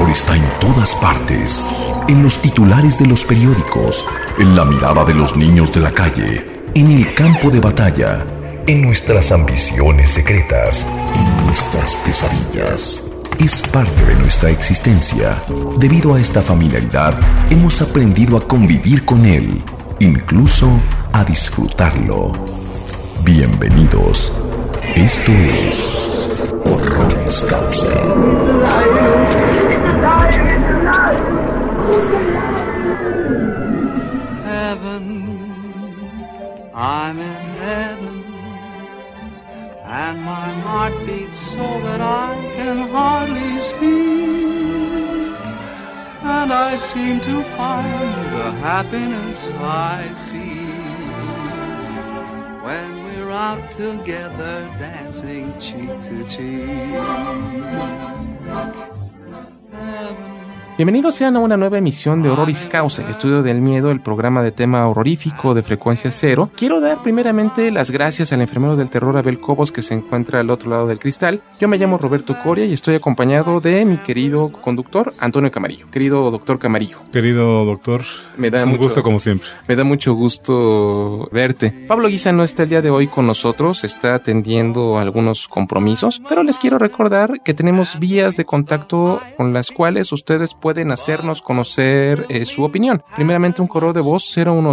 terror está en todas partes, en los titulares de los periódicos, en la mirada de los niños de la calle, en el campo de batalla, en nuestras ambiciones secretas, en nuestras pesadillas. Es parte de nuestra existencia. Debido a esta familiaridad, hemos aprendido a convivir con él, incluso a disfrutarlo. Bienvenidos. Esto es Horroris Causa. Heaven, I'm in heaven, and my heart beats so that I can hardly speak, and I seem to find the happiness I seek when we're out together dancing cheek to cheek. Heaven. Bienvenidos sean a una nueva emisión de Horroris Causa, el estudio del miedo, el programa de tema horrorífico de frecuencia cero. Quiero dar primeramente las gracias al enfermero del terror Abel Cobos, que se encuentra al otro lado del cristal. Yo me llamo Roberto Coria y estoy acompañado de mi querido conductor Antonio Camarillo. Querido doctor Camarillo. Querido doctor, es un gusto como siempre. Me da mucho gusto verte. Pablo Guisa no está el día de hoy con nosotros, está atendiendo algunos compromisos, pero les quiero recordar que tenemos vías de contacto con las cuales ustedes pueden hacernos conocer su opinión. Primeramente, un correo de voz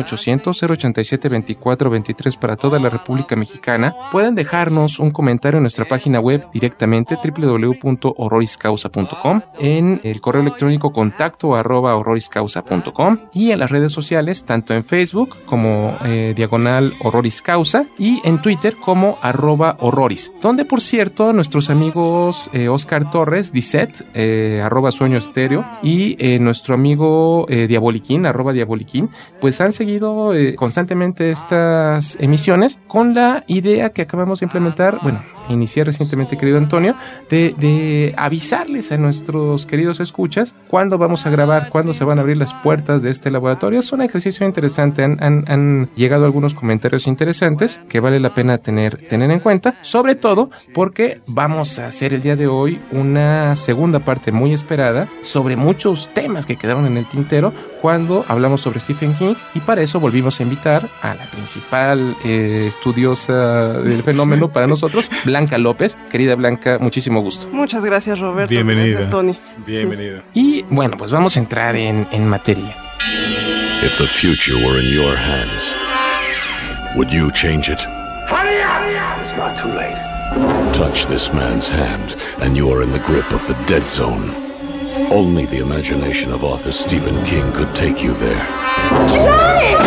01800-087-2423 para toda la República Mexicana. Pueden dejarnos un comentario en nuestra página web directamente www.horroriscausa.com, en el correo electrónico contacto@horroriscausa.com y en las redes sociales, tanto en Facebook como diagonal Horroris Causa y en Twitter como @horroris, donde por cierto nuestros amigos Oscar Torres, Disset, @Sueño Estéreo, y nuestro amigo Diaboliquín, @Diaboliquín, pues han seguido constantemente estas emisiones con la idea que acabamos de implementar, inicié recientemente, querido Antonio, de avisarles a nuestros queridos escuchas cuándo vamos a grabar, cuándo se van a abrir las puertas de este laboratorio. Es un ejercicio interesante, han llegado algunos comentarios interesantes que vale la pena tener en cuenta, sobre todo porque vamos a hacer el día de hoy una segunda parte muy esperada sobre muchos temas que quedaron en el tintero cuando hablamos sobre Stephen King, y para eso volvimos a invitar a la principal estudiosa del fenómeno para nosotros, Blanca López. Querida Blanca, muchísimo gusto. Muchas gracias, Roberto. Bienvenida. Gracias, Tony. Bienvenida. Y bueno, pues vamos a entrar en materia. If the future were in your hands, would you change it? Hurry up! It's not too late. Touch this man's hand, and you are in the grip of the dead zone. Only the imagination of author Stephen King could take you there. Johnny!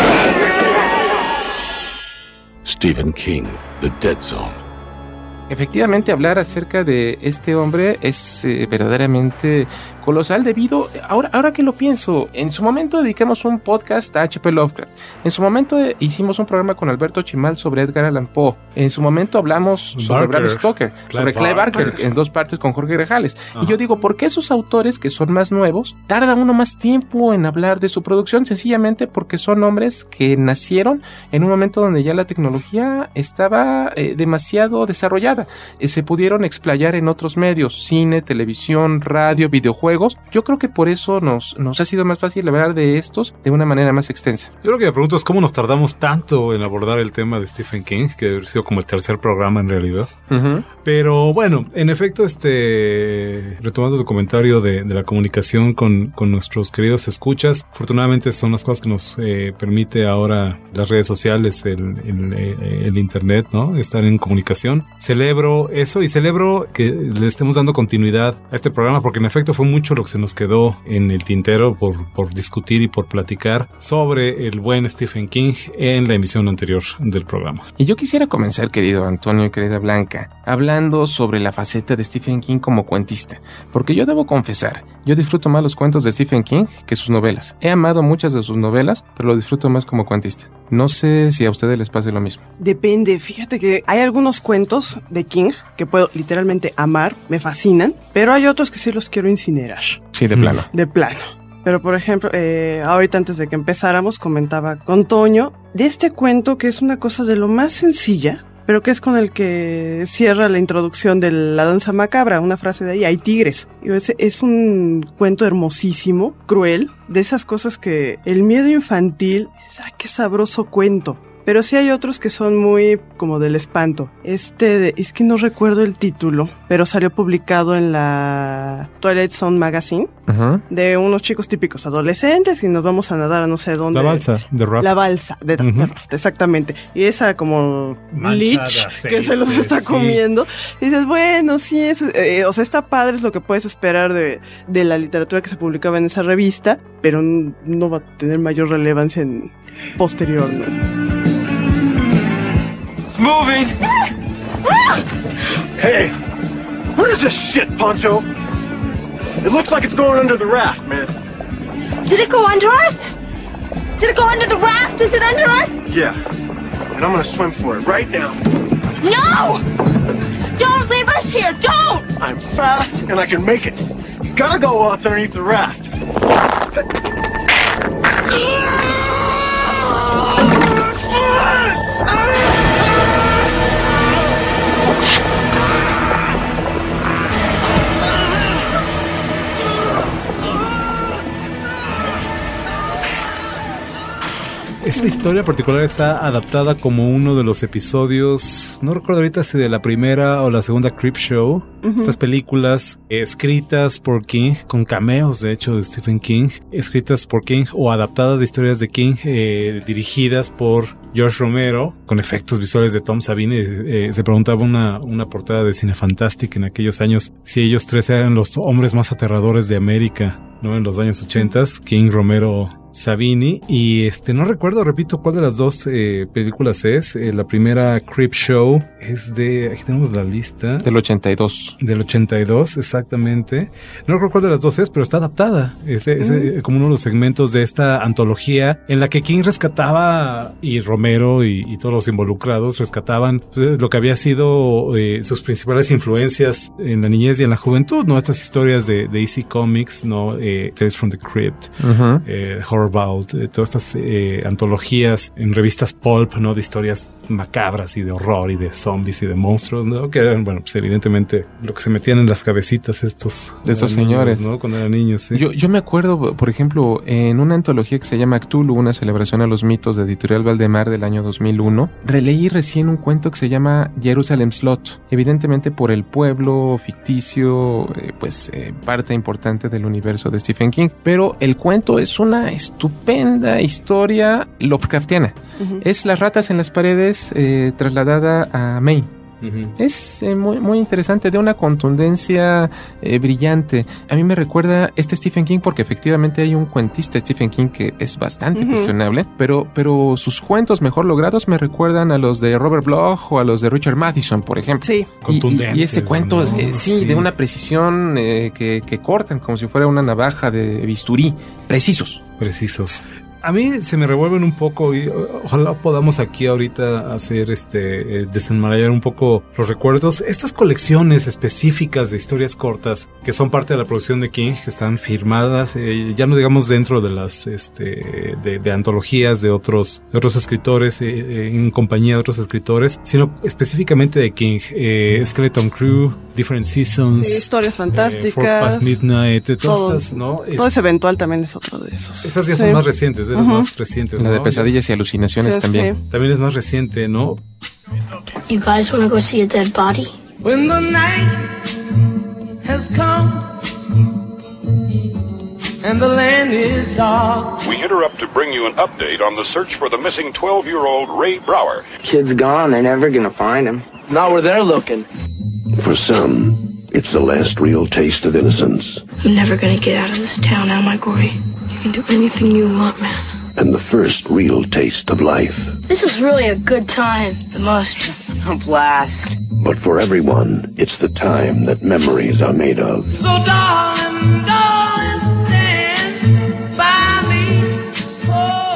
Stephen King, The Dead Zone. Efectivamente, hablar acerca de este hombre es verdaderamente colosal debido, ahora que lo pienso, en su momento dedicamos un podcast a H.P. Lovecraft, en su momento hicimos un programa con Alberto Chimal sobre Edgar Allan Poe, en su momento hablamos sobre Bram Stoker, sobre Clive Barker, en 2 partes con Jorge Grajales. Y yo digo, ¿por qué esos autores que son más nuevos tarda uno más tiempo en hablar de su producción? Sencillamente porque son hombres que nacieron en un momento donde ya la tecnología estaba demasiado desarrollada. Se pudieron explayar en otros medios, cine, televisión, radio, videojuegos. Yo creo que por eso nos ha sido más fácil hablar de estos de una manera más extensa. Yo lo que me pregunto es cómo nos tardamos tanto en abordar el tema de Stephen King, que debe haber sido como el tercer programa en realidad. Uh-huh. Pero bueno, en efecto, retomando tu comentario de la comunicación con nuestros queridos escuchas, afortunadamente son las cosas que nos permite ahora las redes sociales, el internet, ¿no? Estar en comunicación. Celebro eso y celebro que le estemos dando continuidad a este programa, porque en efecto fue mucho lo que se nos quedó en el tintero por discutir y por platicar sobre el buen Stephen King en la emisión anterior del programa. Y yo quisiera comenzar, querido Antonio y querida Blanca, hablando sobre la faceta de Stephen King como cuentista, porque yo debo confesar, yo disfruto más los cuentos de Stephen King que sus novelas. He amado muchas de sus novelas, pero lo disfruto más como cuentista. No sé si a ustedes les pase lo mismo. Depende, fíjate que hay algunos cuentos de King que puedo literalmente amar, me fascinan, pero hay otros que sí los quiero incinerar. Sí, de plano. De plano. Pero por ejemplo, ahorita antes de que empezáramos comentaba con Toño de este cuento que es una cosa de lo más sencilla, pero que es con el que cierra la introducción de La danza macabra, una frase de ahí, hay tigres. Y es un cuento hermosísimo, cruel, de esas cosas que el miedo infantil, dices, ¡ay, qué sabroso cuento! Pero sí hay otros que son muy como del espanto. Es que no recuerdo el título, pero salió publicado en la Twilight Zone Magazine, de unos chicos típicos adolescentes y nos vamos a nadar a no sé dónde. La balsa de Raft. La balsa de Raft, exactamente. Y esa como lich que se los está comiendo. Y dices, bueno, sí, o sea, está padre, es lo que puedes esperar de la literatura que se publicaba en esa revista, pero no va a tener mayor relevancia en posterior, ¿no? Moving! Hey, what is this shit, Poncho? It looks like it's going under the raft, man. Did it go under us? Did it go under the raft? Is it under us? Yeah, and I'm gonna swim for it right now. No! Don't leave us here! Don't! I'm fast and I can make it. You gotta go while it's underneath the raft. Esta historia particular está adaptada como uno de los episodios, no recuerdo ahorita si de la primera o la segunda Creepshow, estas películas escritas por King, con cameos de hecho de Stephen King, escritas por King o adaptadas de historias de King, dirigidas por George Romero, con efectos visuales de Tom Savini. Se preguntaba una portada de Cinefantastic en aquellos años si ellos tres eran los hombres más aterradores de América, ¿no? En los años 80, King, Romero, Savini, y no recuerdo, repito, cuál de las dos películas es. La primera Creepshow es aquí tenemos la lista. Del 82. Del 82, exactamente. No recuerdo cuál de las dos es, pero está adaptada. Es como uno de los segmentos de esta antología en la que King rescataba, y Romero y todos los involucrados rescataban lo que había sido sus principales influencias en la niñez y en la juventud, ¿no? Estas historias de EC Comics, ¿no? Tales from the Crypt, Horror Vault, todas estas antologías en revistas pulp, ¿no? De historias macabras y de horror y de zombies y de monstruos, ¿no? Que eran, bueno, pues evidentemente lo que se metían en las cabecitas de estos señores, ¿no? Cuando eran niños, sí. Yo me acuerdo, por ejemplo, en una antología que se llama Cthulhu, una celebración a los mitos de Editorial Valdemar del año 2001, releí recién un cuento que se llama Jerusalem Slot, evidentemente por el pueblo ficticio, parte importante del universo de Stephen King, pero el cuento es una estupenda historia Lovecraftiana. Es las ratas en las paredes trasladada a Maine. Es muy, muy interesante, de una contundencia brillante. A mí me recuerda Stephen King porque efectivamente hay un cuentista Stephen King que es bastante cuestionable, pero sus cuentos mejor logrados me recuerdan a los de Robert Bloch o a los de Richard Matheson, por ejemplo. Sí. Y este cuento, ¿no? Sí, de una precisión que cortan como si fuera una navaja de bisturí. Precisos. A mí se me revuelven un poco y ojalá podamos aquí ahorita hacer desenmarañar un poco los recuerdos. Estas colecciones específicas de historias cortas que son parte de la producción de King, que están firmadas, ya no digamos dentro de las de antologías de otros escritores, en compañía de otros escritores, sino específicamente de King. Skeleton Crew, Different Seasons, sí, Historias Fantásticas, Four Past Midnight, todas estas, ¿no? Todo ese eventual también es otro de esos. Estas ya son más recientes, de las más recientes, ¿no? La de Pesadillas y Alucinaciones sí, también. Sí. También es más reciente, ¿no? You guys want to go see a dead body? When the night has come and the land is dark. We interrupt to bring you an update on the search for the missing 12-year-old Ray Brower. Kid's gone. They're never gonna find him. Not where they're looking. For some, it's the last real taste of innocence. I'm never gonna get out of this town, am I, Gory? You can do anything you want, man. And the first real taste of life. This is really a good time. It must. A blast. But for everyone, it's the time that memories are made of. So darling, stand by me. Oh.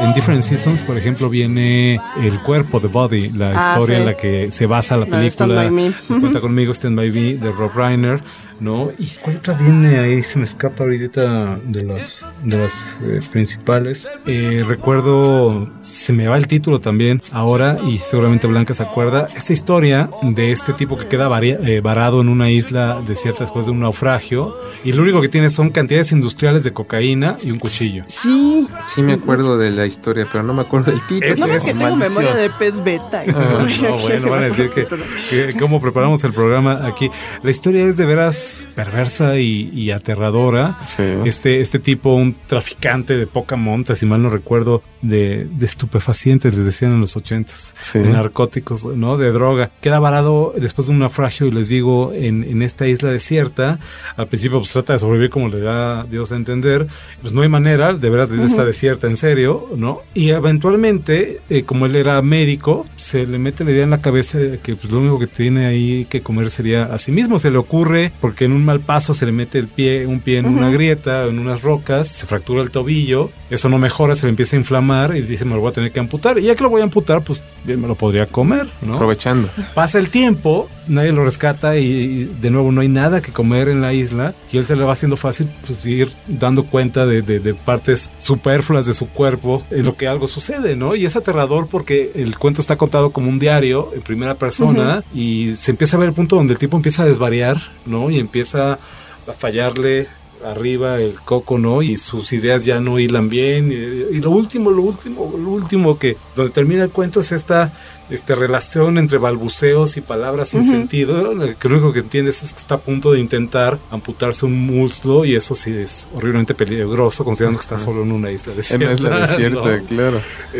En Different Seasons, por ejemplo, viene El Cuerpo, The Body, la historia en la que se basa la película. Stand By Me. Cuenta conmigo, Stand By Me, de Rob Reiner, ¿no? ¿Y cuál otra viene ahí? Se me escapa ahorita de las principales. Recuerdo, se me va el título también ahora, y seguramente Blanca se acuerda, esta historia de este tipo que queda varado en una isla desierta después de un naufragio, y lo único que tiene son cantidades industriales de cocaína y un cuchillo. Sí. Sí me acuerdo de la historia, pero no me acuerdo del título. No es que tengo memoria de pez beta. No, bueno, van a decir que cómo preparamos el programa aquí. La historia es de veras perversa y aterradora. Sí. Este tipo, un traficante de poca monta, si mal no recuerdo, de estupefacientes, les decían en los 80s, sí, de narcóticos, ¿no? De droga. Queda varado después de un naufragio, y les digo, en esta isla desierta. Al principio pues trata de sobrevivir como le da Dios a entender. Pues no hay manera, de veras, está desierta en serio, ¿no? Y eventualmente, como él era médico, se le mete la idea en la cabeza de que pues lo único que tiene ahí que comer sería a sí mismo. Se le ocurre, porque en un mal paso se le mete un pie en una grieta, en unas rocas, se fractura el tobillo, eso no mejora, se le empieza a inflamar y dice, me lo voy a tener que amputar, y ya que lo voy a amputar, pues bien me lo podría comer, ¿no? Aprovechando. Pasa el tiempo, nadie lo rescata, y de nuevo no hay nada que comer en la isla, y él se le va haciendo fácil pues ir dando cuenta de partes superfluas de su cuerpo en lo que algo sucede, ¿no? Y es aterrador porque el cuento está contado como un diario en primera persona, y se empieza a ver el punto donde el tipo empieza a desvariar, ¿no? Y empieza a fallarle arriba el coco, ¿no? Y sus ideas ya no hilan bien, y lo último que donde termina el cuento es esta relación entre balbuceos y palabras sin sentido, que lo único que entiendes es que está a punto de intentar amputarse un muslo, y eso sí es horriblemente peligroso, considerando que está solo en una isla desierta. En una isla desierta, ¿no? Claro.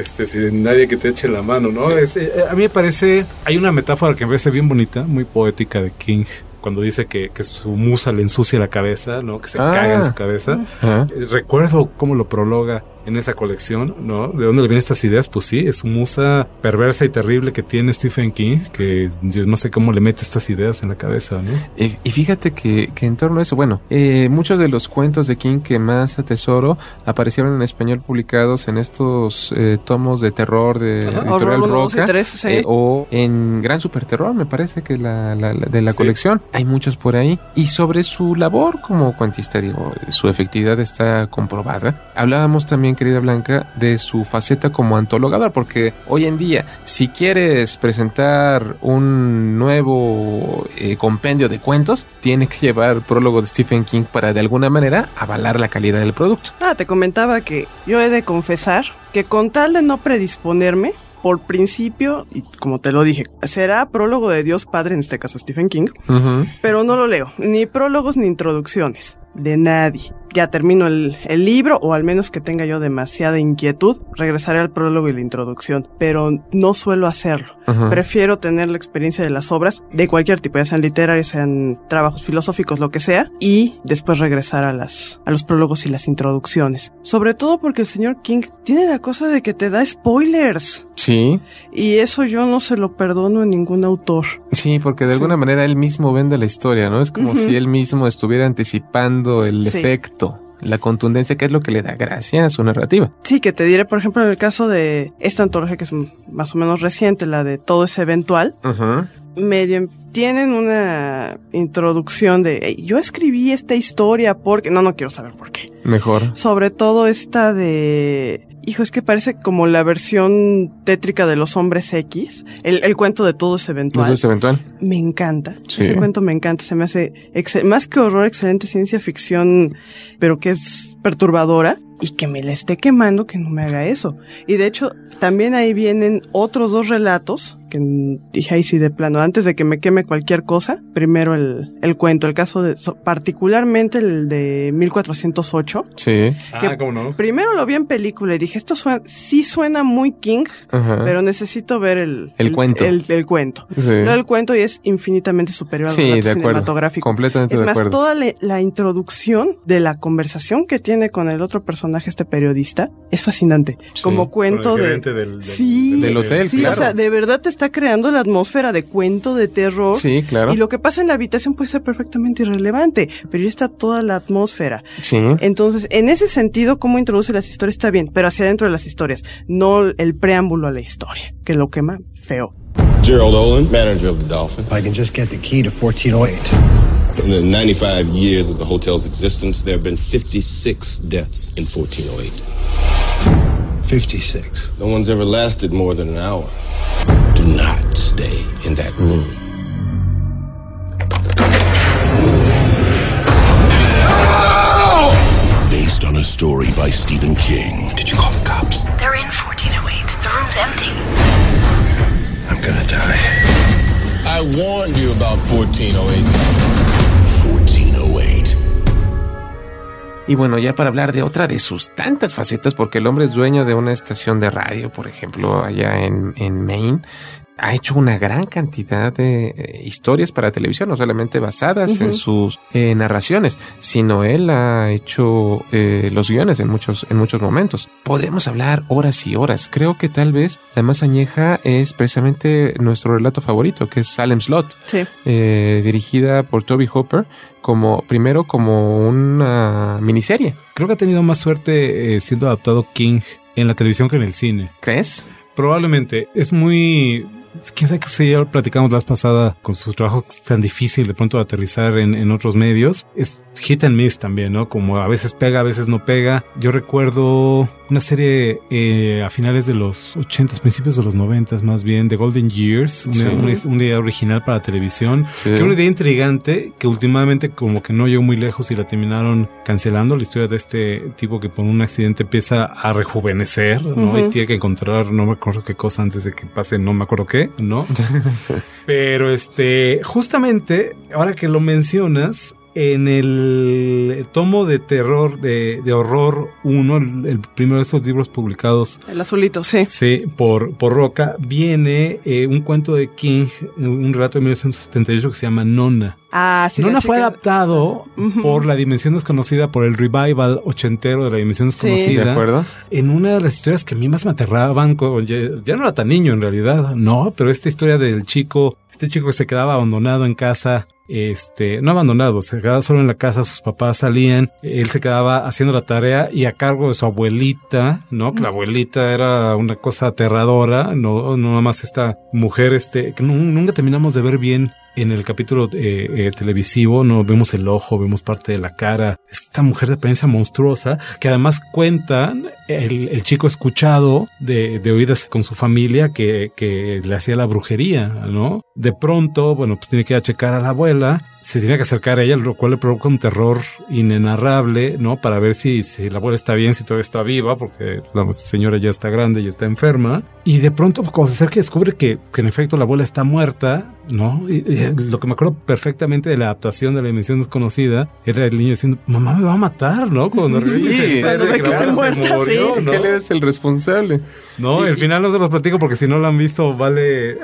Sin nadie que te eche la mano, ¿no? A mí me parece, hay una metáfora que me parece bien bonita, muy poética de King, cuando dice que su musa le ensucia la cabeza, ¿no? Que se caga en su cabeza. Recuerdo cómo lo prologa en esa colección, ¿no? ¿De dónde le vienen estas ideas? Pues sí, es su musa perversa y terrible que tiene Stephen King, que yo no sé cómo le mete estas ideas en la cabeza, ¿no? Y fíjate que en torno a eso, bueno, muchos de los cuentos de King que más atesoro aparecieron en español publicados en estos tomos de terror de Editorial Roca, 3, ¿sí? O en Gran Super Terror, me parece que de la colección. Hay muchos por ahí. Y sobre su labor como cuentista, digo, su efectividad está comprobada. Hablábamos también, querida Blanca, de su faceta como antologador, porque hoy en día, si quieres presentar un nuevo compendio de cuentos, tiene que llevar prólogo de Stephen King para de alguna manera avalar la calidad del producto. Te comentaba que yo he de confesar que con tal de no predisponerme, por principio, y como te lo dije, será prólogo de Dios Padre, en este caso Stephen King, pero no lo leo, ni prólogos ni introducciones, de nadie. Ya termino el libro, o al menos que tenga yo demasiada inquietud, regresaré al prólogo y la introducción, pero no suelo hacerlo. Prefiero tener la experiencia de las obras, de cualquier tipo, ya sean literarias, sean trabajos filosóficos, lo que sea, y después regresar a los prólogos y las introducciones. Sobre todo porque el señor King tiene la cosa de que te da spoilers. Sí. Y eso yo no se lo perdono a ningún autor. Sí, porque de alguna manera él mismo vende la historia, ¿no? Es como si él mismo estuviera anticipando el efecto, la contundencia, que es lo que le da gracia a su narrativa. Sí, que te diré, por ejemplo, en el caso de esta antología que es más o menos reciente, la de Todo es Eventual, medio tienen una introducción de yo escribí esta historia porque... No quiero saber por qué. Mejor. Sobre todo esta de... Hijo, es que parece como la versión tétrica de los hombres X. El cuento de Todo es Eventual. Todo es Eventual. Me encanta. Sí. Ese cuento me encanta. Se me hace más que horror, excelente ciencia ficción, pero que es perturbadora. Y que me la esté quemando, que no me haga eso. Y de hecho, también ahí vienen otros 2 relatos, que dije ahí sí de plano, antes de que me queme cualquier cosa, primero el cuento, el caso de, particularmente el de 1408. Sí. ¿Cómo no? Primero lo vi en película y dije, esto sí suena muy King, pero necesito ver el cuento. El cuento. Sí. Luego el cuento y es infinitamente superior al relato cinematográfico. Completamente de acuerdo. Es más, toda la introducción de la conversación que tiene con el otro personaje, este periodista, es fascinante. Sí. Como cuento del hotel, sí, claro. O sea, de verdad te está creando la atmósfera de cuento de terror. Sí, claro. Y lo que pasa en la habitación puede ser perfectamente irrelevante, pero ya está toda la atmósfera. Sí. Entonces Entonces, en ese sentido, cómo introduce las historias está bien, pero hacia adentro de las historias, no el preámbulo a la historia, que lo quema feo. Gerald Olin, manager of the Dolphin. If I can just get the key to 1408. In the 95 years of the hotel's existence, there have been 56 deaths in 1408. 56. No one's ever lasted more than an hour. Do not stay in that room. Based on a story by Stephen King. Did you call the cops? They're in 1408. The room's empty. I'm gonna die. I warned you about 1408. 1408. Y bueno, ya para hablar de otra de sus tantas facetas, porque el hombre es dueño de una estación de radio, por ejemplo, allá en Maine. Ha hecho una gran cantidad de historias para televisión, no solamente basadas en sus narraciones, sino él ha hecho los guiones en muchos momentos. Podemos hablar horas y horas. Creo que tal vez la más añeja es precisamente nuestro relato favorito, que es Salem's Lot, dirigida por Toby Hooper, primero como una miniserie. Creo que ha tenido más suerte siendo adaptado King en la televisión que en el cine. ¿Crees? Probablemente. Es muy... Quién sabe que ya lo platicamos la vez pasada con su trabajo tan difícil de pronto de aterrizar en otros medios. Es hit and miss también, ¿no? Como a veces pega, a veces no pega. Yo recuerdo una serie a finales de los 80s, principios de los 90s más bien, The Golden Years, una idea original para televisión, que era una idea intrigante que últimamente como que no llegó muy lejos y la terminaron cancelando. La historia de este tipo que por un accidente empieza a rejuvenecer, ¿no? Y tiene que encontrar, no me acuerdo qué cosa antes de que pase, no me acuerdo qué, ¿no? Pero justamente, ahora que lo mencionas, en el tomo de terror, de horror 1, el primero de estos libros publicados, el azulito, sí. Sí, por Roca, viene un cuento de King, un relato de 1978 que se llama Nona. Ah, sí. Nona fue adaptado por La Dimensión Desconocida, por el revival ochentero de La Dimensión Desconocida. ¿De acuerdo? En una de las historias que a mí más me aterraban, ya no era tan niño en realidad, no, pero esta historia del chico que se quedaba abandonado en casa, no abandonado, se quedaba solo en la casa, sus papás salían, él se quedaba haciendo la tarea y a cargo de su abuelita, ¿no? Que la abuelita era una cosa aterradora, no nada más esta mujer, que nunca terminamos de ver bien en el capítulo televisivo, no vemos el ojo, vemos parte de la cara, esta mujer de apariencia monstruosa, que además cuentan el chico escuchado de oídas con su familia que le hacía la brujería, ¿no? De pronto, bueno, pues tiene que ir a checar a la abuela, se tiene que acercar a ella, lo cual le provoca un terror inenarrable, ¿no? Para ver si la abuela está bien, si todavía está viva, porque la señora ya está grande y está enferma. Y de pronto, cuando se acerca, descubre que en efecto la abuela está muerta, ¿no? Y lo que me acuerdo perfectamente de la adaptación de La Dimensión Desconocida era el niño diciendo, mamá me va a matar, ¿no? Cuando cuando ve que está muerta, murió, sí. ¿no? Que él es el responsable. No, el final no se los platico porque si no lo han visto, vale,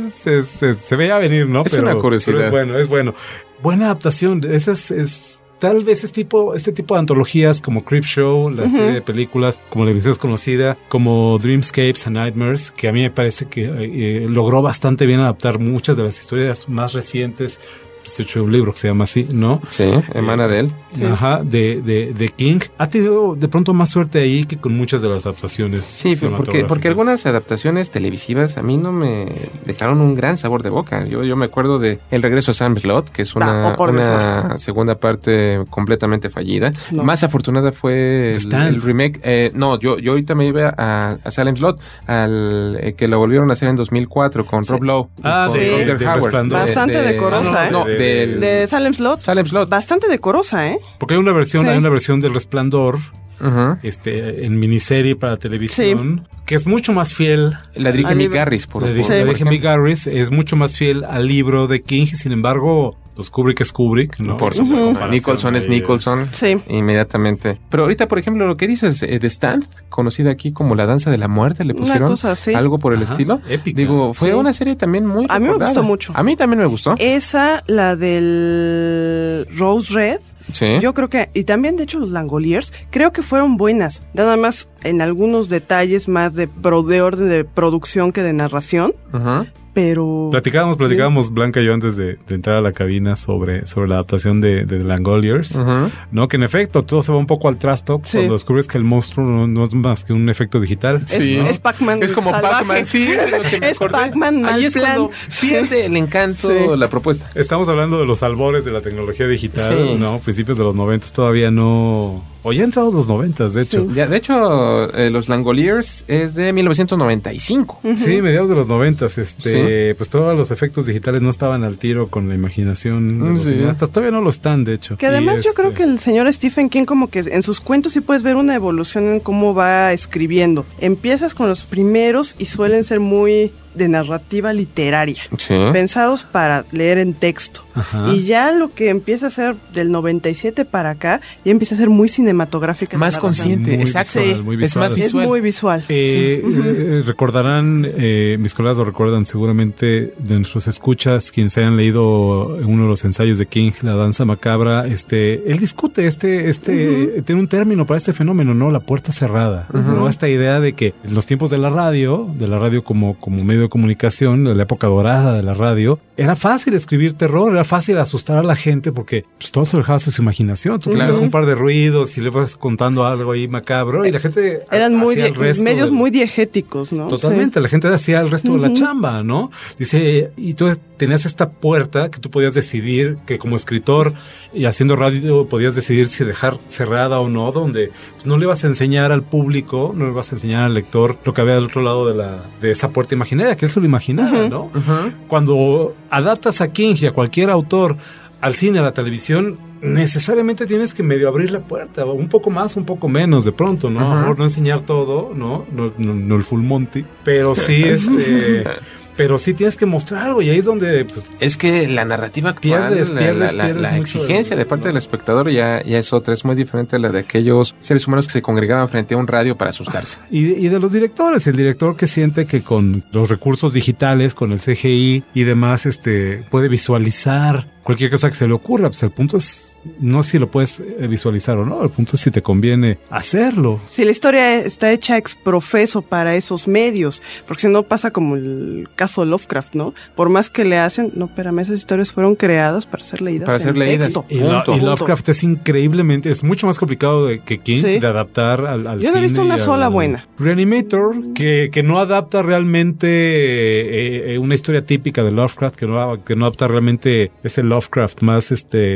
se veía venir, ¿no? Es una curiosidad. Pero es bueno. Buena adaptación. Esa es tal vez este tipo de antologías como Creepshow, la serie de películas como La Dimensión Desconocida, como Dreamscapes and Nightmares, que a mí me parece que logró bastante bien adaptar muchas de las historias más recientes. Se ha hecho un libro que se llama así, ¿no? Sí, emana de él. Sí. Ajá, de King. Ha tenido de pronto más suerte ahí que con muchas de las adaptaciones. Sí, porque algunas adaptaciones televisivas a mí no me dejaron un gran sabor de boca. Yo me acuerdo de El Regreso a Salem's Lot, que es una segunda parte completamente fallida. No. Más afortunada fue el remake. Yo ahorita me iba a Salem's Lot, que lo volvieron a hacer en 2004 con Rob Lowe. Con Roger Howard. Bastante decorosa, de Salem's Lot. Bastante decorosa, ¿eh? Porque hay una versión del Resplandor, en miniserie para televisión, que es mucho más fiel. La dirige Mick Garris, La dirige Mick Garris, es mucho más fiel al libro de King, sin embargo, pues Kubrick es Kubrick, ¿no? Por supuesto. Nicholson es Nicholson. Sí. Inmediatamente. Pero ahorita, por ejemplo, lo que dices, The Stand, conocida aquí como La Danza de la Muerte, le pusieron algo por el estilo. Épica. Digo, fue una serie también muy recordada. A mí me gustó mucho. A mí también me gustó. Esa, la del Rose Red. Sí. Yo creo que, y también de hecho los Langoliers, creo que fueron buenas, nada más en algunos detalles más de orden de producción que de narración, pero... Platicábamos Blanca y yo antes de entrar a la cabina sobre la adaptación de The Langoliers, ¿no? Que en efecto todo se va un poco al trasto cuando descubres que el monstruo no es más que un efecto digital. Sí. Es Pac-Man. Es como salvaje. Pac-Man, sí. Es Pac-Man mal Ahí es plan. cuando pierde el encanto la propuesta. Estamos hablando de los albores de la tecnología digital, ¿no? Principios de los 90 todavía no... O ya entrados los 90, de hecho. Sí. Ya, de hecho, los Langoliers es de 1995. Sí, mediados de los 90. Pues todos los efectos digitales no estaban al tiro con la imaginación de los cineastas. Todavía no lo están, de hecho. Que además yo creo que el señor Stephen King como que en sus cuentos sí puedes ver una evolución en cómo va escribiendo. Empiezas con los primeros y suelen ser muy de narrativa literaria, pensados para leer en texto. Ajá. Y ya lo que empieza a ser del 97 para acá, ya empieza a ser muy cinematográfica. Más consciente, exacto. Muy visual. Es más visual. Es muy visual. Recordarán, mis colegas lo recuerdan seguramente, de nuestros escuchas, quienes hayan leído uno de los ensayos de King, La danza macabra, él discute tiene un término para este fenómeno, ¿no? La puerta cerrada, ¿no? Esta idea de que en los tiempos de la radio como medio de comunicación, en la época dorada de la radio, era fácil escribir terror, era fácil asustar a la gente porque pues, todo se lo dejabas a su imaginación. Tú ponías un par de ruidos y le vas contando algo ahí macabro y la gente eran medios muy diegéticos, ¿no? Totalmente, la gente hacía el resto de la chamba, ¿no? Dice, y tú tenías esta puerta que tú podías decidir, que como escritor y haciendo radio podías decidir si dejar cerrada o no, donde pues, no le vas a enseñar al público, no le vas a enseñar al lector lo que había del otro lado de esa puerta imaginaria, que él se lo imaginaba, ¿no? Cuando adaptas a King y a cualquier autor al cine, a la televisión, necesariamente tienes que medio abrir la puerta, un poco más, un poco menos, de pronto, ¿no? A lo mejor no enseñar todo, ¿no? No el full Monty, pero sí pero sí tienes que mostrar algo y ahí es donde pues, es que la narrativa actual, pierdes la exigencia de parte del espectador ya es otra, es muy diferente a la de aquellos seres humanos que se congregaban frente a un radio para asustarse. Y de los directores, el director que siente que con los recursos digitales, con el CGI y demás, puede visualizar cualquier cosa que se le ocurra, pues el punto es no si lo puedes visualizar o no, el punto es si te conviene hacerlo. Si la historia está hecha ex profeso para esos medios, porque si no pasa como el caso Lovecraft, ¿no? Por más que le hacen, no, espérame, esas historias fueron creadas para ser leídas texto. Y Lovecraft es increíblemente, es mucho más complicado que King de adaptar al cine. Yo no he visto una sola buena. Reanimator, que no adapta realmente una historia típica de Lovecraft, que no adapta realmente ese Lovecraft más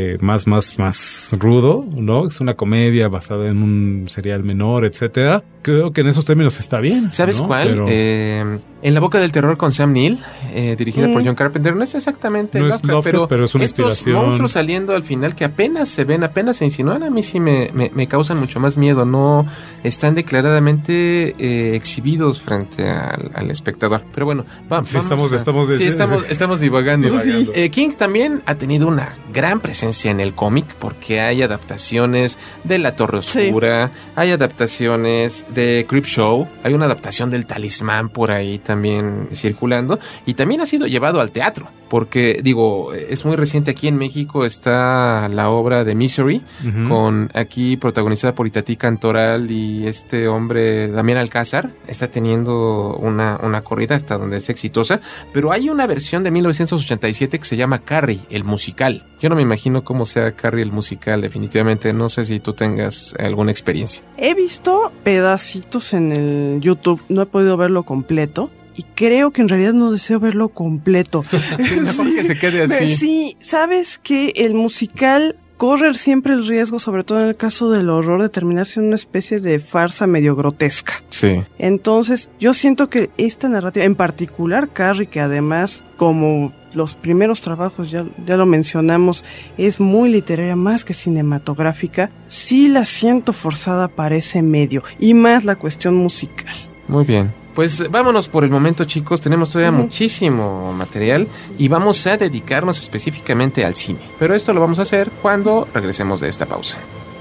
rudo, ¿no? Es una comedia basada en un serial menor, etcétera. Creo que en esos términos está bien. ¿Sabes cuál? Pero... En la boca del terror con Sam Neill, dirigida por John Carpenter, no es exactamente Lovecraft, pero es una inspiración. Estos monstruos saliendo al final que apenas se ven, apenas se insinúan, a mí sí me causan mucho más miedo. No están declaradamente exhibidos frente al espectador. Pero bueno, vamos. Estamos divagando. King también ha tenido una gran presencia en el cómic porque hay adaptaciones de La Torre Oscura, hay adaptaciones de Creepshow, hay una adaptación del Talismán por ahí también circulando, y también ha sido llevado al teatro, porque es muy reciente. Aquí en México está la obra de Misery, con aquí protagonizada por Itatí Cantoral y este hombre Damián Alcázar. Está teniendo una corrida hasta donde es exitosa, pero hay una versión de 1987 que se llama Carrie, el musical. Yo no me imagino cómo sea Carrie el musical, definitivamente. No sé si tú tengas alguna experiencia. He visto pedacitos en el YouTube, no he podido verlo completo. Y creo que en realidad no deseo verlo completo. Sí, mejor que se quede así. Sí, sabes que el musical corre siempre el riesgo, sobre todo en el caso del horror, de terminar siendo una especie de farsa medio grotesca. Sí. Entonces, yo siento que esta narrativa, en particular Carrie, que además, como los primeros trabajos, ya lo mencionamos, es muy literaria, más que cinematográfica, sí la siento forzada para ese medio, y más la cuestión musical. Muy bien. Pues vámonos por el momento, chicos. Tenemos todavía muchísimo material y vamos a dedicarnos específicamente al cine. Pero esto lo vamos a hacer cuando regresemos de esta pausa.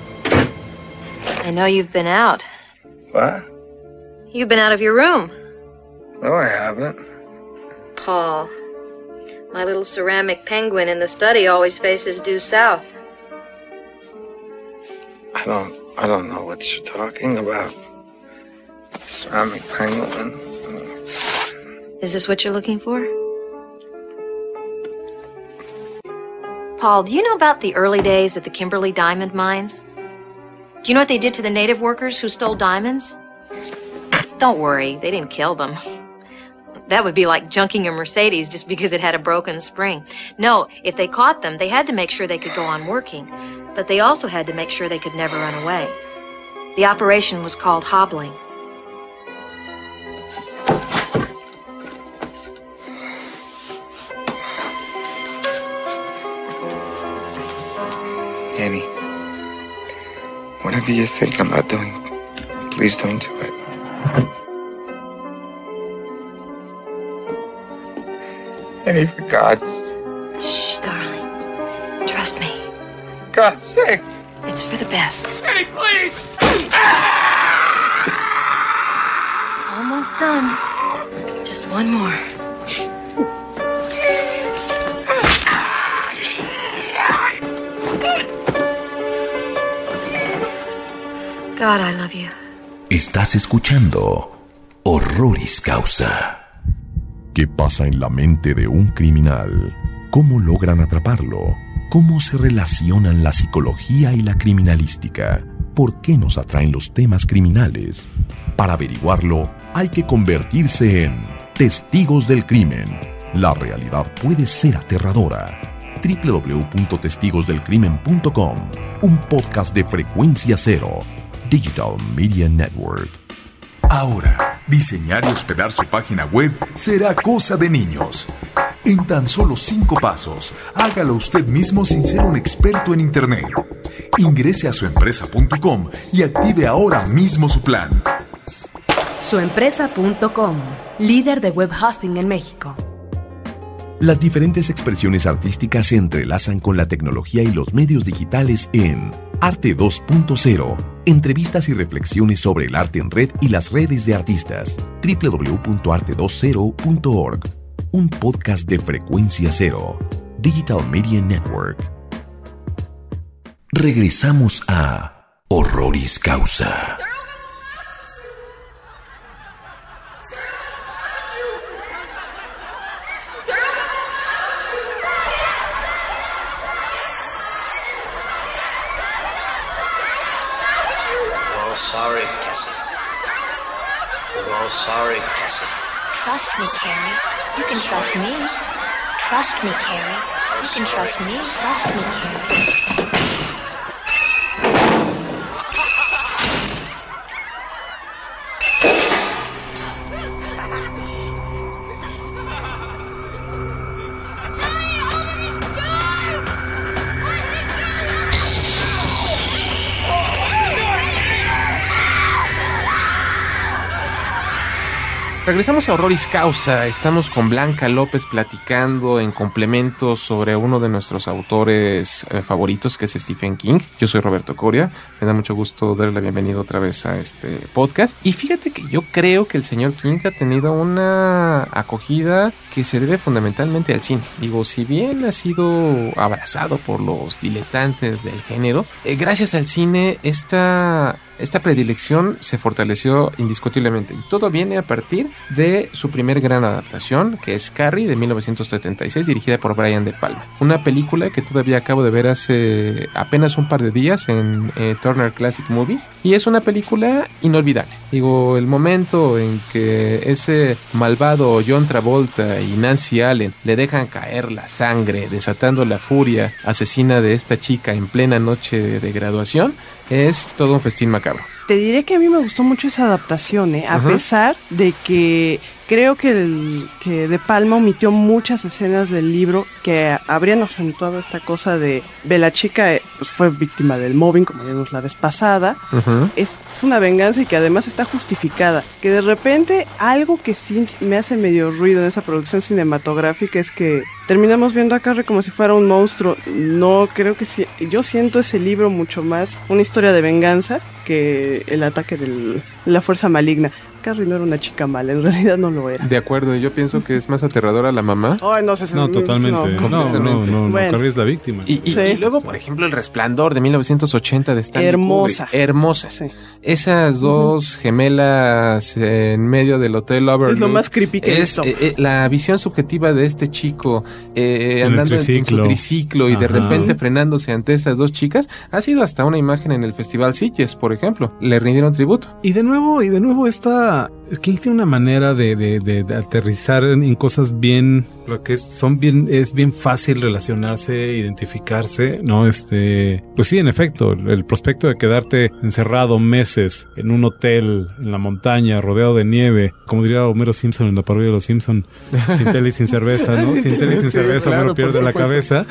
I know you've been out. What? You've been out of your room. No, I haven't. Paul, my little ceramic penguin in the study always faces due south. I don't know what you're talking about. Ceramic penguin. Is this what you're looking for? Paul, do you know about the early days at the Kimberly Diamond Mines? Do you know what they did to the native workers who stole diamonds? Don't worry, they didn't kill them. That would be like junking a Mercedes just because it had a broken spring. No, if they caught them, they had to make sure they could go on working. But they also had to make sure they could never run away. The operation was called hobbling. Annie, whatever you're thinking about doing, please don't do it. Annie, for God's... Shh, darling. Trust me. God's sake. It's for the best. Annie, please! Almost done. Just one more. God, I love you. Estás escuchando Horroris Causa. ¿Qué pasa en la mente de un criminal? ¿Cómo logran atraparlo? ¿Cómo se relacionan la psicología y la criminalística? ¿Por qué nos atraen los temas criminales? Para averiguarlo, hay que convertirse en testigos del crimen. La realidad puede ser aterradora. www.testigosdelcrimen.com, un podcast de Frecuencia Cero, Digital Media Network. Ahora, diseñar y hospedar su página web será cosa de niños. En tan solo 5 pasos, hágalo usted mismo sin ser un experto en Internet. Ingrese a suempresa.com y active ahora mismo su plan. Suempresa.com, líder de web hosting en México. Las diferentes expresiones artísticas se entrelazan con la tecnología y los medios digitales en Arte 2.0, entrevistas y reflexiones sobre el arte en red y las redes de artistas. www.arte20.org, un podcast de Frecuencia Cero, Digital Media Network. Regresamos a Horroris Causa. Sorry, Cassie. We're all sorry, Cassie. Trust me, Carrie. You can trust me. Trust me, Carrie. You can trust me. Trust me, Carrie. Regresamos a Horroris Causa. Estamos con Blanca López platicando en complemento sobre uno de nuestros autores favoritos, que es Stephen King. Yo soy Roberto Coria. Me da mucho gusto darle la bienvenida otra vez a este podcast. Y fíjate que yo creo que el señor King ha tenido una acogida que se debe fundamentalmente al cine. Digo, si bien ha sido abrazado por los diletantes del género, gracias al cine esta predilección se fortaleció indiscutiblemente. Y todo viene a partir de su primer gran adaptación, que es Carrie, de 1976, dirigida por Brian De Palma. Una película que todavía acabo de ver hace apenas un par de días en Turner Classic Movies. Y es una película inolvidable. Digo, el momento en que ese malvado John Travolta y Nancy Allen le dejan caer la sangre, desatando la furia asesina de esta chica en plena noche de graduación, es todo un festín macabro. Te diré que a mí me gustó mucho esa adaptación, a pesar de que creo que De Palma omitió muchas escenas del libro que habrían acentuado esta cosa de la chica pues fue víctima del mobbing, como vimos la vez pasada. Es una venganza y que además está justificada. Que de repente algo que sí me hace medio ruido en esa producción cinematográfica es que terminamos viendo a Carrie como si fuera un monstruo. No, creo que sí. Yo siento ese libro mucho más una historia de venganza que el ataque de la fuerza maligna. Carrie no era una chica mala, en realidad no lo era. De acuerdo, yo pienso que es más aterradora la mamá. Ay, no, totalmente. No, bueno. Carrie es la víctima. Y luego, por ejemplo, El Resplandor de 1980 de Stanley Hermosa. Kubrick. Hermosa. Sí. Esas dos gemelas en medio del Hotel Overlook. Es lo más creepy que he visto. La visión subjetiva de este chico andando en su triciclo y de repente frenándose ante esas dos chicas ha sido hasta una imagen en el Festival Sitges, por ejemplo. Le rindieron tributo. Y de nuevo King tiene una manera de aterrizar en cosas bien, lo que es bien fácil relacionarse, identificarse, ¿no? Pues sí, en efecto, el prospecto de quedarte encerrado meses en un hotel en la montaña, rodeado de nieve, como diría Homero Simpson en la parodia de los Simpson, sin tele y sin cerveza, ¿no? Sin tele y sin cerveza, claro, Homero pierde la cabeza.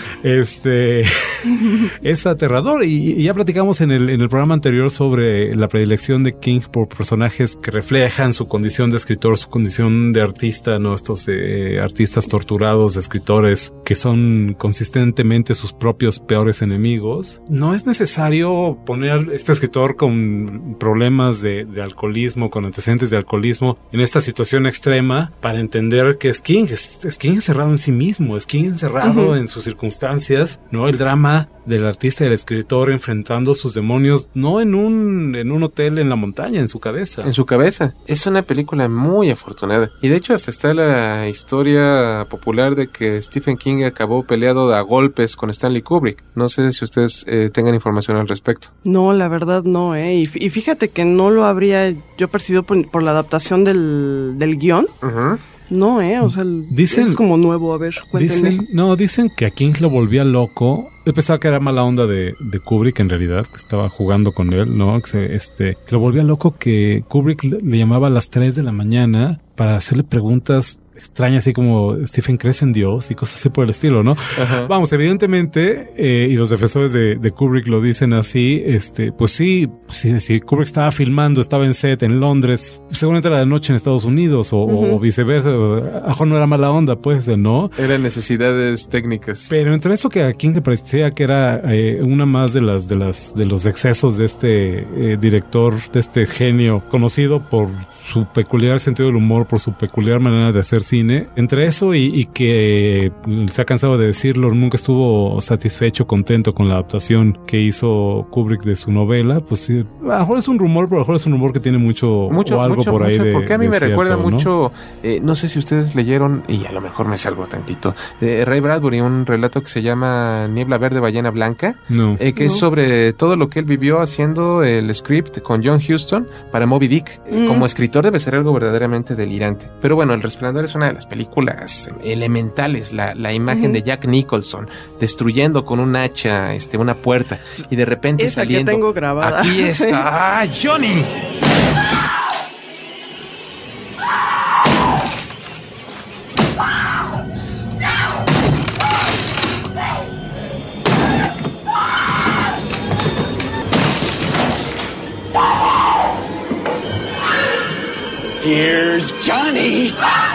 Es aterrador. Y ya platicamos en el programa anterior sobre la predilección de King por personajes que reflejan su condición de escritor, su condición de artista, ¿no? Estos artistas torturados, escritores que son consistentemente sus propios peores enemigos. No es necesario poner a este escritor con problemas de alcoholismo, con antecedentes de alcoholismo, en esta situación extrema para entender que es King. Es King encerrado en sí mismo, es King encerrado en sus circunstancias, ¿no? El drama del artista y del escritor enfrentando sus demonios, no en un hotel en la montaña, en su cabeza. En su cabeza. Es una película muy afortunada. Y de hecho hasta está la historia popular de que Stephen King acabó peleado a golpes con Stanley Kubrick. No sé si ustedes tengan información al respecto. No, la verdad no, Y fíjate que no lo habría yo percibido por la adaptación del guión. Uh-huh. No, o sea, es como nuevo, a ver, cuéntenme. Dicen que a King lo volvía loco. Yo pensaba que era mala onda de Kubrick, en realidad, que estaba jugando con él, ¿no? Que lo volvía loco que Kubrick le llamaba a las 3 de la mañana para hacerle preguntas extrañas, así como Stephen, ¿crees en Dios? Y cosas así por el estilo, ¿no? Ajá. Vamos, evidentemente, y los defensores de Kubrick lo dicen así, pues sí, Kubrick estaba filmando, estaba en set en Londres, seguramente era de noche en Estados Unidos, o viceversa, ajo, no era mala onda, pues, ¿no? Eran necesidades técnicas. Pero entre eso que a King le parecía que era una más de los excesos de este director, de este genio, conocido por su peculiar sentido del humor, por su peculiar manera de hacer cine, entre eso y que se ha cansado de decirlo, nunca estuvo satisfecho, contento con la adaptación que hizo Kubrick de su novela, pues sí, a lo mejor es un rumor, pero a lo mejor es un rumor que tiene mucho o algo por ahí de porque a mí me cierto, recuerda ¿no? mucho, no sé si ustedes leyeron, y a lo mejor me salgo tantito, Ray Bradbury, un relato que se llama Niebla Verde, Ballena Blanca, que es sobre todo lo que él vivió haciendo el script con John Huston para Moby Dick. Como escritor debe ser algo verdaderamente delirante. Pero bueno, El Resplandor es una de las películas elementales, la imagen de Jack Nicholson destruyendo con un hacha una puerta y de repente esa saliendo. Que tengo grabada. Aquí está. ¡Ah, Johnny! Here's Johnny!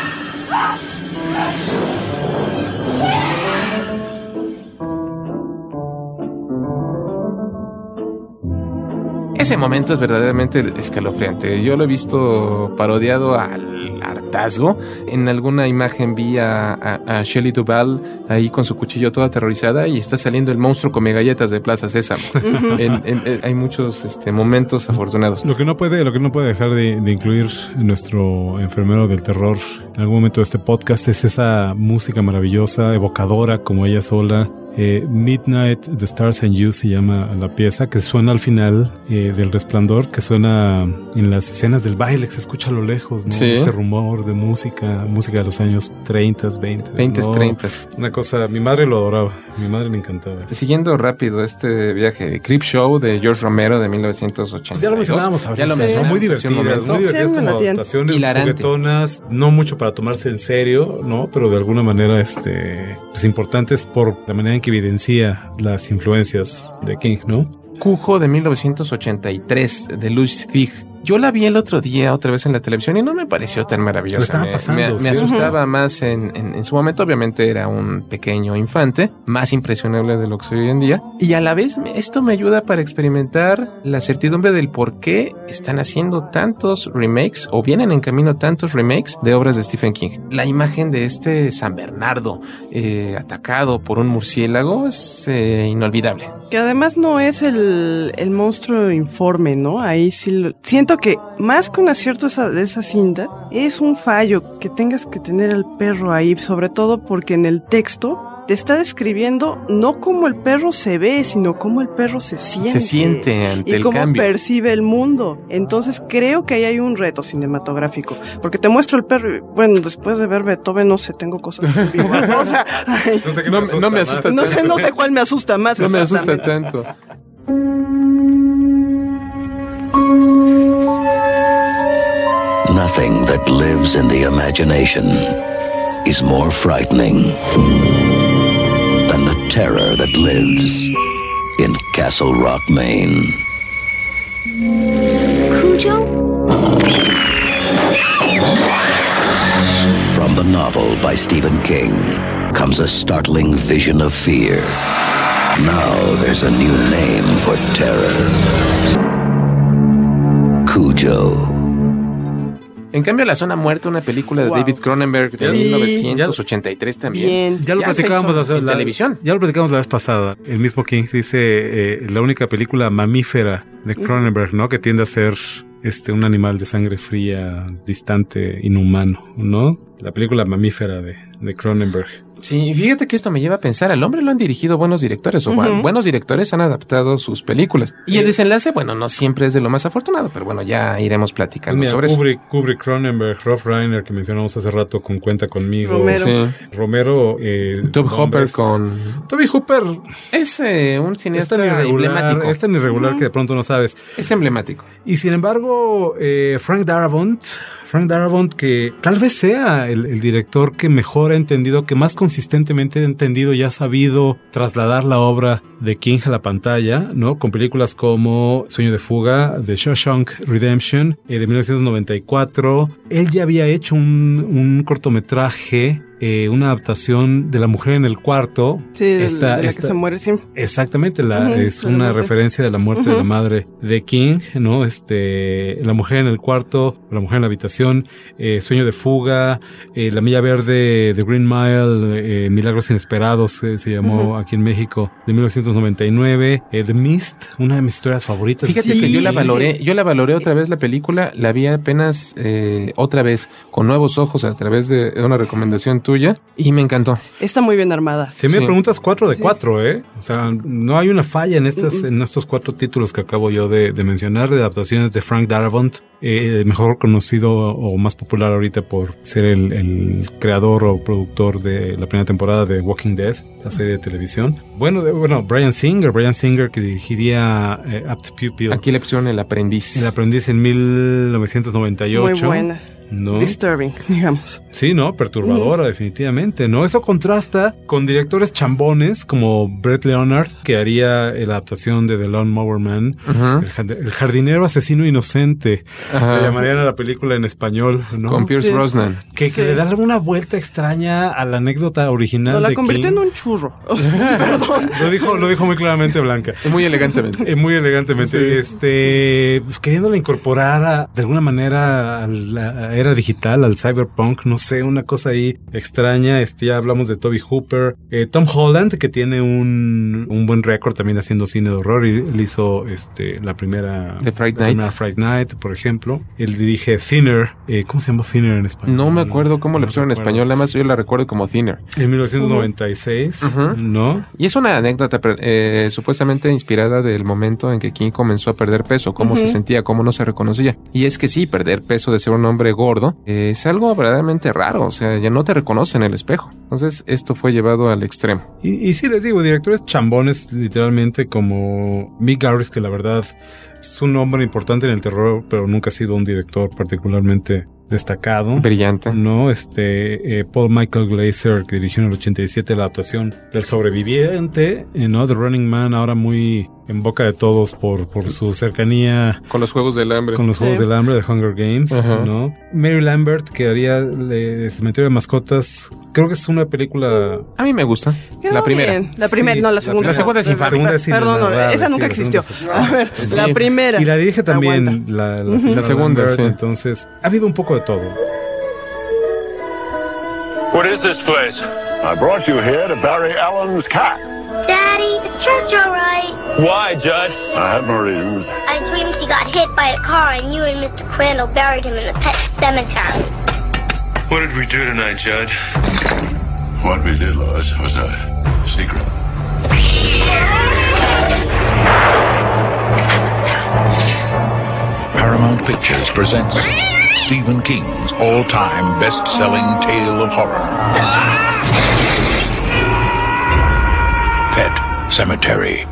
Ese momento es verdaderamente escalofriante. Yo lo he visto parodiado al hartazgo. En alguna imagen vi a Shelley Duvall ahí con su cuchillo toda aterrorizada y está saliendo el monstruo come galletas de Plaza Sésamo. Hay muchos momentos afortunados. Lo que no puede dejar de incluir nuestro enfermero del terror en algún momento de este podcast es esa música maravillosa, evocadora como ella sola. Midnight, The Stars and You se llama la pieza, que suena al final del Resplandor, que suena en las escenas del baile, que se escucha a lo lejos, ¿no? Sí. Este rumor de música de los años 30, 20. 20, ¿no? 30. Una cosa, mi madre lo adoraba, mi madre le encantaba. Siguiendo rápido este viaje, Creepshow de George Romero de 1980. Pues ya lo mencionábamos ahorita. Ya lo mencionamos. Muy divertidas como adaptaciones, juguetonas, no mucho para tomarse en serio, ¿no? Pero de alguna manera, pues importantes por la manera en que evidencia las influencias de King, ¿no? Cujo de 1983 de Louis Thig. Yo la vi el otro día otra vez en la televisión y no me pareció tan maravillosa. Lo estaba pasando, me asustaba más en su momento. Obviamente era un pequeño infante, más impresionable de lo que soy hoy en día. Y a la vez esto me ayuda para experimentar la certidumbre del por qué están haciendo tantos remakes o vienen en camino tantos remakes de obras de Stephen King. La imagen de este San Bernardo atacado por un murciélago es inolvidable. Que además no es el monstruo informe, ¿no? Ahí sí siento que más que un acierto de esa cinta, es un fallo que tengas que tener al perro ahí, sobre todo porque en el texto te está describiendo no cómo el perro se ve, sino cómo el perro se siente. Se siente ante el cómo cambio. Percibe el mundo. Entonces creo que ahí hay un reto cinematográfico. Porque te muestro el perro y, bueno, después de ver Beethoven, no sé, tengo cosas vivas, ¿no? O sea, ay, no sé qué me asusta no me asusta no tanto. sé cuál me asusta más. No me asusta tanto. Nothing that lives in the imagination is more frightening than the terror that lives in Castle Rock, Maine. Cujo? From the novel by Stephen King comes a startling vision of fear. Now there's a new name for terror. Cujo. En cambio, La Zona Muerta, una película de David Cronenberg de 1983 también. Ya lo platicábamos en televisión. Ya lo platicamos la vez pasada. El mismo King dice la única película mamífera de Cronenberg, ¿no? Que tiende a ser un animal de sangre fría, distante, inhumano, ¿no? La película mamífera de Cronenberg. Sí, fíjate que esto me lleva a pensar, al hombre lo han dirigido buenos directores, o buenos directores han adaptado sus películas. Y el desenlace, bueno, no siempre es de lo más afortunado, pero bueno, ya iremos platicando sobre eso. Kubrick, Cronenberg, Rob Reiner, que mencionamos hace rato con Cuenta Conmigo. Romero. Tobe Hooper con... Tobe Hooper es un cineasta emblemático. Es tan irregular que de pronto no sabes. Es emblemático. Y sin embargo, Frank Darabont, que tal vez sea el director que mejor ha entendido, que más consistentemente ha entendido y ha sabido trasladar la obra de King a la pantalla, ¿no? Con películas como Sueño de Fuga, The Shawshank Redemption, de 1994. Él ya había hecho un cortometraje, una adaptación de La Mujer en el Cuarto. Sí, de la que se muere siempre. Exactamente, es una referencia de la muerte de la madre de King, ¿no? La Mujer en el Cuarto, La Mujer en la Habitación, Sueño de Fuga, La Milla Verde, The Green Mile, Milagros Inesperados, se llamó aquí en México, de 1999, The Mist, una de mis historias favoritas. Fíjate que yo la valoré otra vez la película, la vi apenas otra vez con nuevos ojos a través de una recomendación tuya y me encantó. Está muy bien armada. Si me preguntas 4 de 4, O sea, no hay una falla en estos 4 títulos que acabo yo de mencionar, de adaptaciones de Frank Darabont, mejor conocido o más popular ahorita por ser el creador o productor de la primera temporada de Walking Dead, la serie de televisión. Bueno, Bryan Singer que dirigiría Apt Pupil. Aquí le pusieron El Aprendiz. El Aprendiz en 1998. Muy buena. ¿No? Disturbing, digamos. Sí, ¿no? Perturbadora, definitivamente, ¿no? Eso contrasta con directores chambones como Brett Leonard, que haría la adaptación de The Lawnmower Man, el jardinero asesino inocente, le llamarían a la película en español, ¿no? Con Pierce Brosnan. Que le da alguna vuelta extraña a la anécdota original la de convirtió King. en un churro. Perdón. Lo dijo muy claramente Blanca. Muy elegantemente. Muy elegantemente. Sí. Queriéndola incorporar de alguna manera a la era digital, al cyberpunk, no sé, una cosa ahí extraña. Ya hablamos de Tobe Hooper, Tom Holland, que tiene un buen récord también haciendo cine de horror, y él hizo la primera The Fright Night, por ejemplo. Él dirige Thinner. ¿Cómo se llama Thinner en español? No me acuerdo cómo le pusieron en español, nada más yo la recuerdo como Thinner. En 1996, ¿no? Y es una anécdota supuestamente inspirada del momento en que King comenzó a perder peso, cómo se sentía, cómo no se reconocía. Y es que sí, perder peso de ser un hombre gordo es algo verdaderamente raro, o sea, ya no te reconoce en el espejo. Entonces esto fue llevado al extremo. Y sí, les digo, directores chambones literalmente como Mick Garris, que la verdad es un hombre importante en el terror, pero nunca ha sido un director particularmente destacado. Brillante. ¿No? Paul Michael Glaser, que dirigió en el 87 la adaptación del Sobreviviente, ¿no? The Running Man, ahora muy en boca de todos por su cercanía con los Juegos del Hambre. Con los Juegos del Hambre de Hunger Games, ¿no? Mary Lambert, que haría Cementerio de Mascotas, creo que es una película... A mí me gusta. Quedó La primera. bien. La primera, Sí, no, la segunda. La segunda es infame. Perdón, no, esa nunca existió. A ver, la primera. Y la dirige también la segunda, Lambert, sí. Entonces, ha habido un poco de todo. What is this place? I brought you here to bury Alan's cat. Daddy, is church all right? Why, Judge? I have my reasons. I dreamed he got hit by a car and you and Mr. Crandall buried him in the pet cemetery. What did we do tonight, Judge? What we did, Lois, was a secret. Paramount Pictures presents Stephen King's all-time best-selling tale of horror. Pet Cemetery.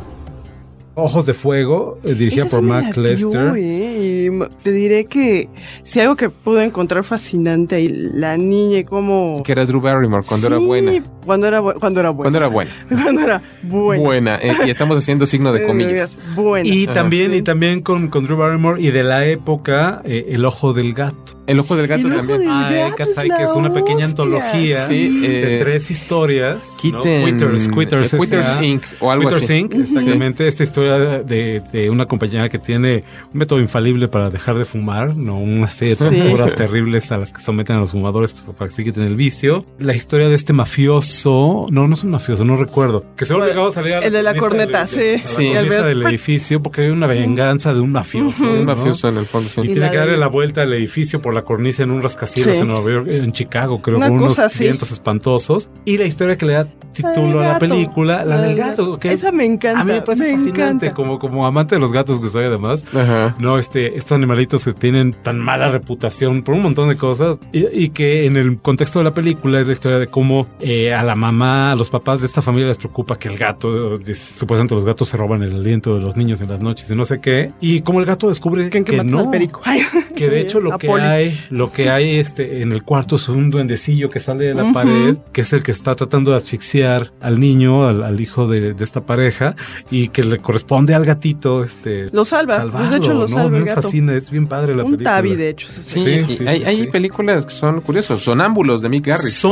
Ojos de Fuego, dirigida por Mark Lester. Y te diré que si algo que pude encontrar fascinante ahí, la niña y cómo... Que era Drew Barrymore cuando era buena. Cuando era buena. Cuando era buena. Cuando era buena. Buena. Y estamos haciendo signo de comillas. Buena. Y también con Drew Barrymore y de la época, El Ojo del Gato. El Ojo del Gato también. Cat's Eye, que es una pequeña antología de 3 historias. Quitters Inc. o algo Quitters así. Inc., exactamente. Esta historia de una compañera que tiene un método infalible para dejar de fumar, ¿no? Una serie de torturas terribles a las que someten a los fumadores para que se quiten el vicio. La historia de este mafioso, no es un mafioso, no recuerdo, que se ha obligado a salir a el de la corneta, del edificio porque hay una venganza de un mafioso. Un mafioso en el fondo, sí. Y tiene que darle la vuelta al edificio por la cornisa en un rascacielos en Nueva York, en Chicago, creo, con unos vientos espantosos. Y la historia que le da título a la película, la del gato. Que esa me encanta. A mí me parece fascinante, como amante de los gatos que soy además. No, estos animalitos que tienen tan mala reputación por un montón de cosas y que en el contexto de la película es la historia de cómo a la mamá, a los papás de esta familia les preocupa que el gato, supuestamente los gatos se roban el aliento de los niños en las noches y no sé qué. Y como el gato descubre que no, que de hecho lo que hay en el cuarto es un duendecillo que sale de la pared, que es el que está tratando de asfixiar al niño, al hijo de esta pareja, y que le corresponde al gatito lo salva. Salvarlo, de hecho lo salva el gato. Me fascina, es bien padre la película. Un Tabi, de hecho. Hay películas que son curiosas. Sonámbulos de Mick Garris,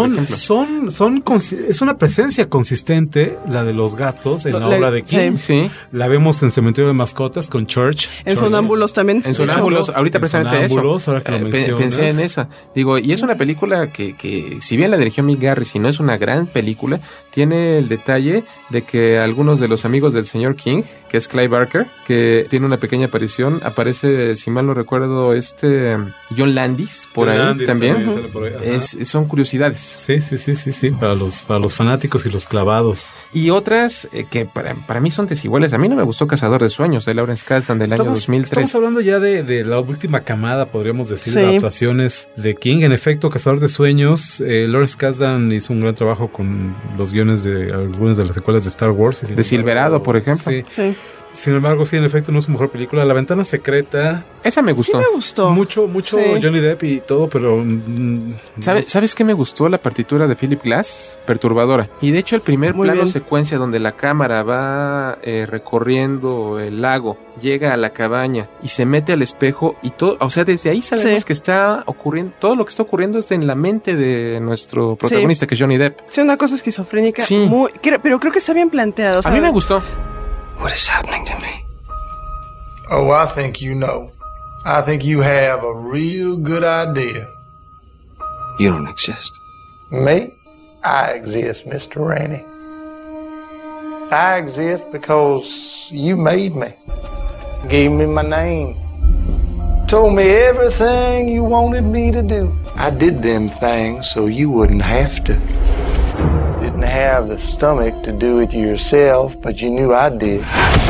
es una presencia consistente la de los gatos en la obra de King. La vemos en Cementerio de Mascotas con Church. En Sonámbulos también. En Sonámbulos, ahorita precisamente eso. Ahora que lo mencionas. Pensé en esa. Digo, y es una película que si bien la dirigió Mick Garris y no es una gran película, tiene el detalle de que algunos de los amigos del señor King, que es Clive Barker, que tiene una pequeña aparición, aparece, si mal no recuerdo, John Landis por ahí también. Son curiosidades. Sí, para los fanáticos y los clavados. Y otras que para mí son desiguales. A mí no me gustó Cazador de Sueños de Lawrence Kasdan del año 2003. Estamos hablando ya de la última camada, podríamos decir, de adaptaciones de King. En efecto, Cazador de Sueños, Lawrence Kasdan hizo un gran trabajo con los guiones de algunas de las secuelas de Star Wars. De Silverado, por ejemplo. Sí. Sin embargo, sí, en efecto, no es su mejor película. La Ventana Secreta. Esa me gustó. Sí me gustó. Mucho Johnny Depp y todo, pero... ¿Sabes qué me gustó? La partitura de Philip Glass, perturbadora. Y de hecho el primer plano secuencia donde la cámara va recorriendo el lago, llega a la cabaña y se mete al espejo y todo, o sea, desde ahí sabemos que está ocurriendo, todo lo que está ocurriendo está en la mente de nuestro protagonista, que es Johnny Depp. Sí, una cosa esquizofrénica. Pero creo que está bien planteado. A mí me gustó. What is happening to me? Oh, I think you know. I think you have a real good idea. You don't exist. Me? I exist, Mr. Rainey. I exist because you made me. Gave me my name. Told me everything you wanted me to do. I did them things so you wouldn't have to. Didn't have the stomach to do it yourself, but you knew I did.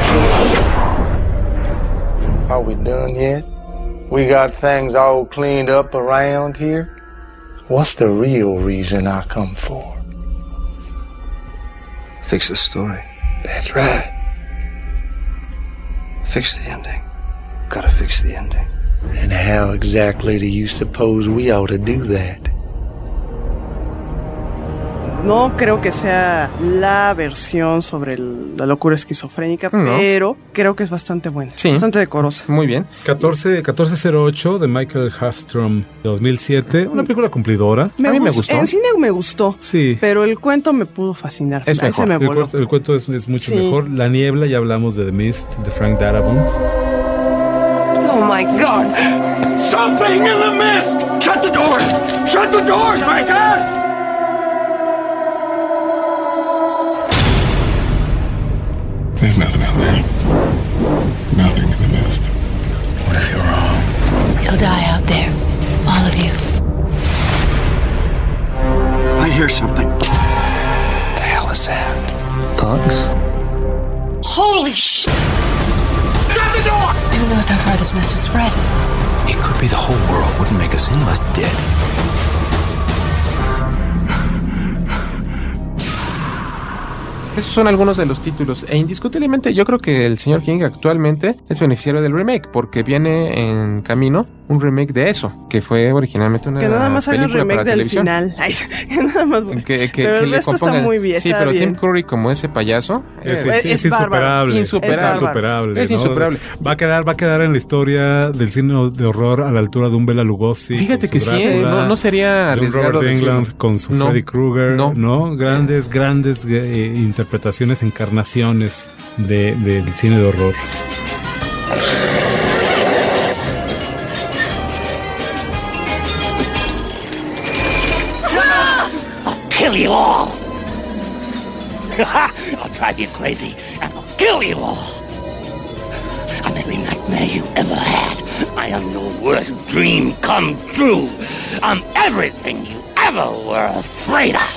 Are we done yet? We got things all cleaned up around here? What's the real reason I come for? Fix the story. That's right. Fix the ending. Gotta fix the ending. And how exactly do you suppose we ought to do that? No creo que sea la versión sobre la locura esquizofrénica, pero creo que es bastante buena, bastante decorosa. Muy bien. 1408 de Michael Hafstrom, 2007, una película cumplidora. A mí me gustó. En cine me gustó, pero el cuento me pudo fascinar. Es mejor. Me voló. El cuento es mucho mejor. La niebla, ya hablamos de The Mist, de Frank Darabont. Oh my God! Something in the mist! Shut the doors! Shut the doors, my God! There's nothing out there. Nothing in the mist. What if you're wrong? You'll die out there. All of you. I hear something. What the hell is that? Bugs? Holy shit! Shut the door! Who knows how far this mist has spread? It could be the whole world. Wouldn't make us any less dead. Esos son algunos de los títulos. E indiscutiblemente yo creo que el señor King actualmente es beneficiario del remake, porque viene en camino un remake de eso, que fue originalmente una película para televisión. Que nada más haga el remake del televisión. final. Ay, nada más. Pero el resto está muy bien. Sí, pero bien. Tim Curry como ese payaso es insuperable. Es insuperable. Va a quedar en la historia del cine de horror a la altura de un Bela Lugosi. Fíjate que Drácula, no sería arriesgado Robert Englund decirlo. con su Freddy Krueger, ¿no? Grandes interpretaciones, encarnaciones del cine de horror. Kill you all! I'll drive you crazy and I'll kill you all! I'm every nightmare you ever had. I am your worst dream come true. I'm everything you ever were afraid of.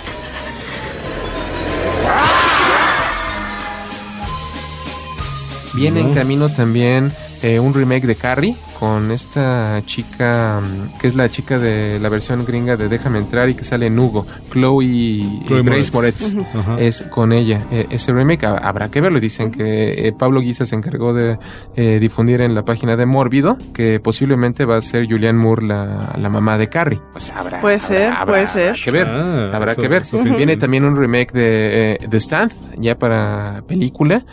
Viene en camino también un remake de Carrie con esta chica que es la chica de la versión gringa de Déjame Entrar y que sale en Hugo, Chloe Grace Moretz. Es con ella. Ese remake habrá que verlo. Dicen que Pablo Guisa se encargó de difundir en la página de Mórbido que posiblemente va a ser Julianne Moore la mamá de Carrie. Pues puede ser. Que ver. Habrá que ver. Viene también un remake de The Stand ya para película.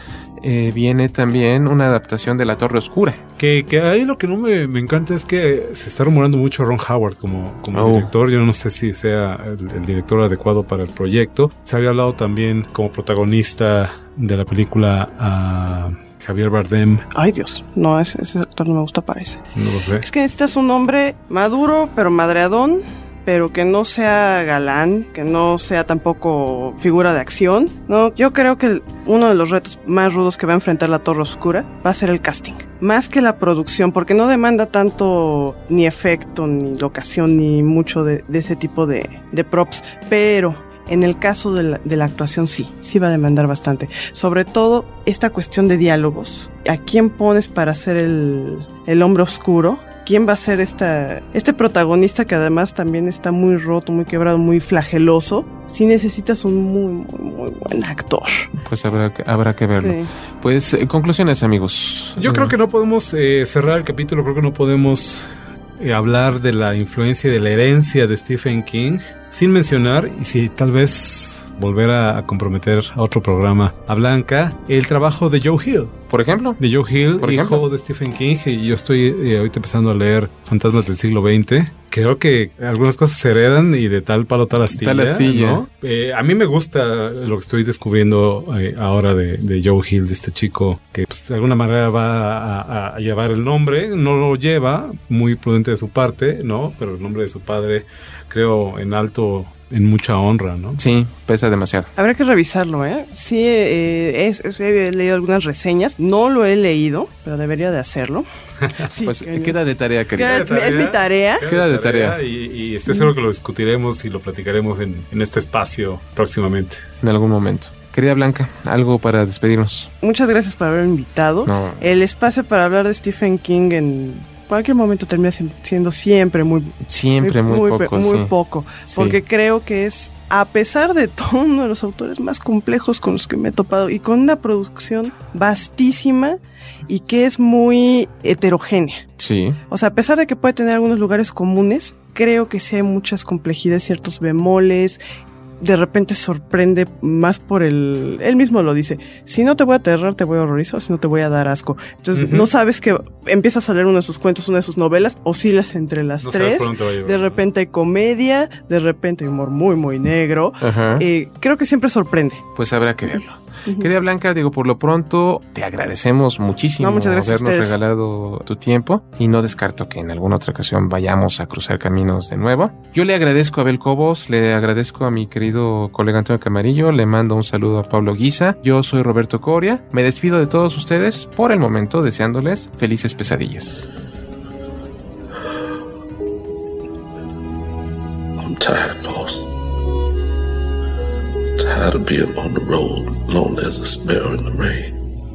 Viene también una adaptación de La Torre Oscura. Que ahí lo que no me encanta es que se está rumorando mucho a Ron Howard como director. Yo no sé si sea el director adecuado para el proyecto. Se había hablado también como protagonista de la película a Javier Bardem. Ay, Dios. No, ese actor no me gusta, parece. No lo sé. Es que necesitas un hombre maduro, pero madreadón, pero que no sea galán, que no sea tampoco figura de acción. No, yo creo que uno de los retos más rudos que va a enfrentar La Torre Oscura va a ser el casting, más que la producción, porque no demanda tanto ni efecto, ni locación, ni mucho de ese tipo de props, pero en el caso de la actuación sí va a demandar bastante, sobre todo esta cuestión de diálogos. ¿A quién pones para ser el hombre oscuro? ¿Quién va a ser este protagonista que además también está muy roto, muy quebrado, muy flageloso? Sí necesitas un muy, muy, muy buen actor. Pues habrá que verlo. Sí. Pues, conclusiones, amigos. Yo creo que no podemos cerrar el capítulo, creo que no podemos hablar de la influencia y de la herencia de Stephen King sin mencionar, y si tal vez volver a comprometer a otro programa a Blanca, el trabajo de Joe Hill. Por ejemplo. De Joe Hill, hijo de Stephen King. Y yo estoy ahorita empezando a leer Fantasmas del siglo XX. Creo que algunas cosas se heredan y de tal palo tal astilla. Tal astilla. ¿No? A mí me gusta lo que estoy descubriendo ahora de Joe Hill, de este chico que pues, de alguna manera va a llevar el nombre. No lo lleva, muy prudente de su parte, ¿no? Pero el nombre de su padre creo en alto, en mucha honra, ¿no? Sí, pesa demasiado. Habrá que revisarlo, ¿eh? Sí, he leído algunas reseñas. No lo he leído, pero debería de hacerlo. Sí, pues queda de tarea, querida. Es mi tarea. Queda de tarea. Y estoy seguro que lo discutiremos y lo platicaremos en este espacio próximamente. En algún momento. Querida Blanca, algo para despedirnos. Muchas gracias por haberme invitado. No. El espacio para hablar de Stephen King en cualquier momento termina siendo siempre muy poco, porque creo que es, a pesar de todo, uno de los autores más complejos con los que me he topado y con una producción vastísima y que es muy heterogénea. Sí. O sea, a pesar de que puede tener algunos lugares comunes, creo que sí hay muchas complejidades, ciertos bemoles, de repente sorprende más por él mismo lo dice, si no te voy a aterrar, te voy a horrorizar, si no te voy a dar asco. Entonces no sabes que empiezas a leer uno de sus cuentos, una de sus novelas, oscilas entre las tres, de repente hay comedia, de repente hay humor muy muy negro. Creo que siempre sorprende. Pues habrá que verlo. Querida Blanca, digo, por lo pronto te agradecemos muchísimo habernos regalado tu tiempo y no descarto que en alguna otra ocasión vayamos a cruzar caminos de nuevo. Yo le agradezco a Abel Cobos, le agradezco a mi querido colega Antonio Camarillo, le mando un saludo a Pablo Guisa. Yo soy Roberto Coria, me despido de todos ustedes por el momento deseándoles felices pesadillas. I'm tired, boss. Tired of being on the road, lonely as a sparrow in the rain.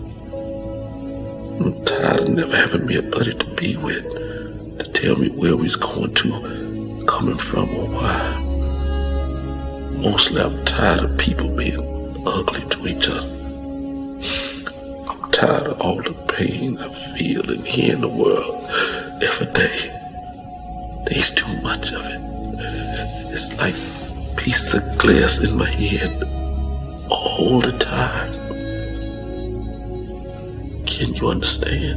I'm tired of never having me a buddy to be with, to tell me where we was going to, coming from or why. Mostly I'm tired of people being ugly to each other. I'm tired of all the pain I feel and hear in the world every day. There's too much of it. It's like pieces of glass in my head all the time. Can you understand?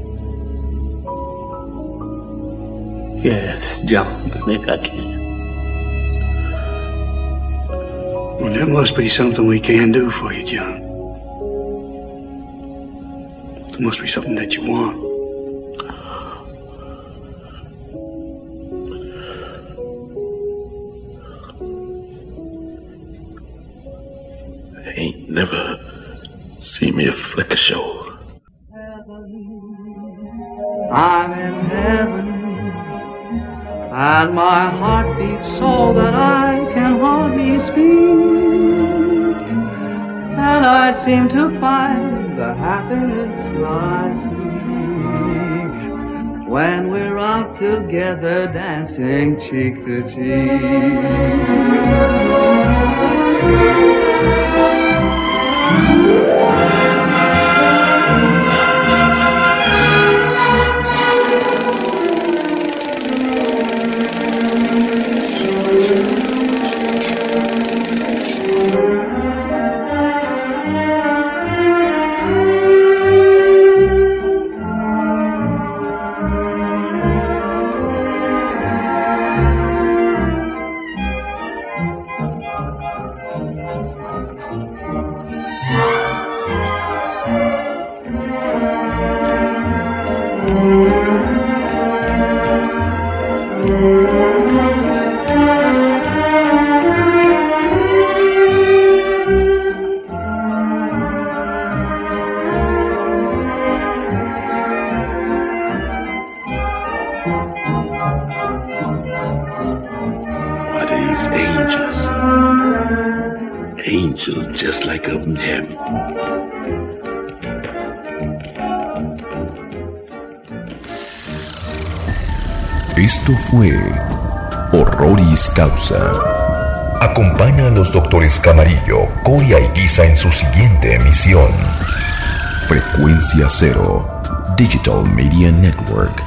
Yes, John, I think I can. Well, there must be something we can do for you, John. There must be something that you want. Ain't never see me a flick of show. I'm in heaven, and my heart beats so that I can hardly speak, and I seem to find the happiness I seek when we're out together dancing cheek to cheek. Angels just like up in heaven. Esto fue Horroris Causa. Acompaña a los doctores Camarillo, Coria y Guisa en su siguiente emisión. Frecuencia Cero, Digital Media Network.